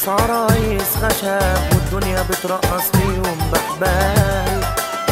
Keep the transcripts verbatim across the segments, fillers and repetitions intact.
ناس عرايس خشب والدنيا بترقص فيهم بحبال.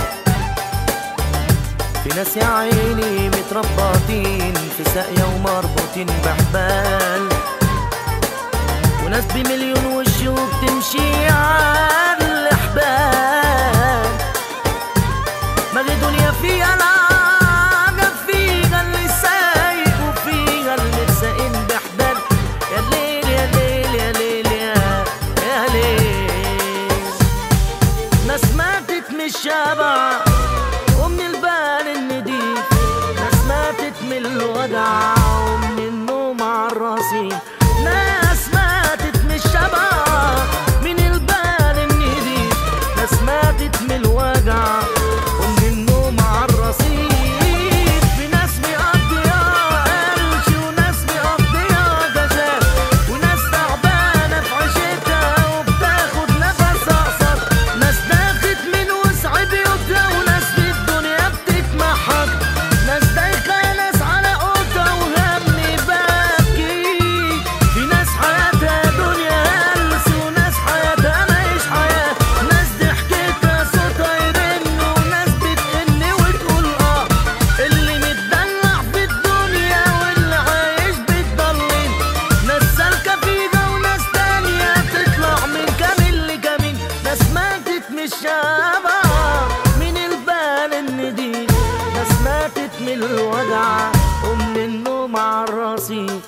في ناس يا عيني متربطين في ساقية ومربوطين بحبال، وناس بمليون وش وبتمشي على الحبال. ما دي دنيا فيها العجب، فيها اللي سايق وفيها المتساقين بحبال. يا ليل يا ليل يا ليل يا يا ليل. ناس ماتت من الشبع ومن البال النديف، ناس ماتت من الوجع ومن النوم على الرصيف. ناس ماتت من الشبع من البال النديف، ناس ماتت من الوجع ومن النوم على الرصيف. في ناس مقضيها قلش وناس مقضيها جشاف، وناس تعبانة في عيشتها وبتاخد نفس أقصر. ناس داخت من وسع بيوتها وناس في الدنيا بتتمحك. ناس دايخة ناس على قوتها وهم باكي. في ناس حياتها دنيا هلس وناس حياتها ماهيش حياة. ناس ضحكتها صوتها يرن وناس بتئن وتقول اه. اللي متدلع في الدنيا واللي عايش بيتضلل. ناس سالكة فيها وناس تانية تطلع من كمين لكمين. ناس ماتت من الشبع من البال النديف، ناس ماتت من الوجع ومن النوم على الرصيف.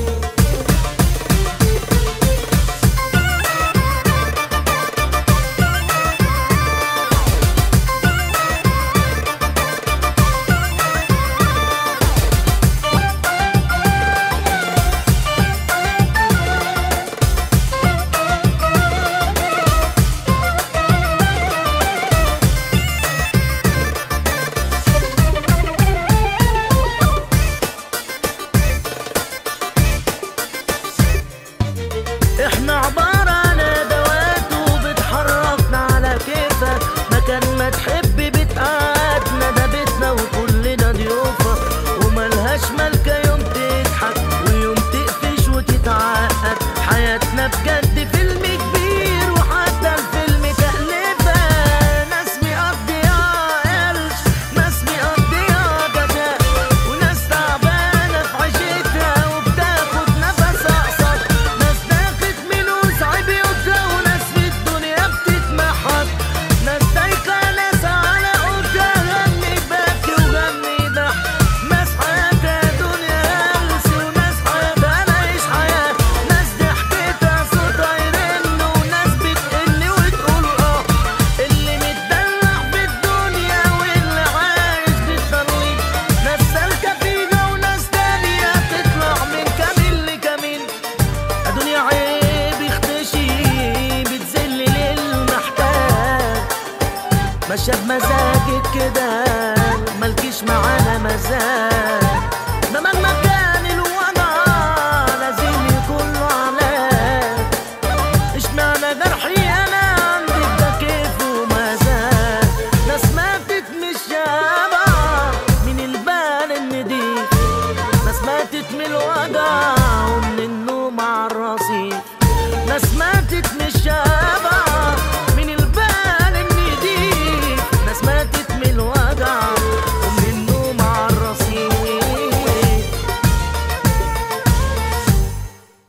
احنا عبارة عن ادوات وبتحركنا على كيفك. مكان ما تحب بتقعدنا، ده بيتنا وكلنا ضيوفة. وملهاش ملكة يوم تضحك ويوم تقفش وتتعقد. حياتنا بجد فيلم كبير وحتى الفيلم تأليفة. ناس مقضيها قلش ناس مقضيها جشاء، وناس تعبانة في عيشتها وبتاخد نفس أقصر. ناس داخت من وسع بيوتها وناس في الدنيا بتتمحك. ناس دايخة ناس على قوتها غني باكي وغني ضحك. ناس حياتها دنيا هلس وناس حياتها ماهيش حياة. ناس ضحكتها صوتها يرن وناس بتئن وتقول اه. اللي متدلع في الدنيا واللي عايش بيتضلل. ناس سالكة فيها وناس تانية تطلع من كمين لكمين. الدنيا عيب يختشي بتذل للمحتاج. ماشية بمزاجك كده مالكيش معانا مزاج. ده مهما كان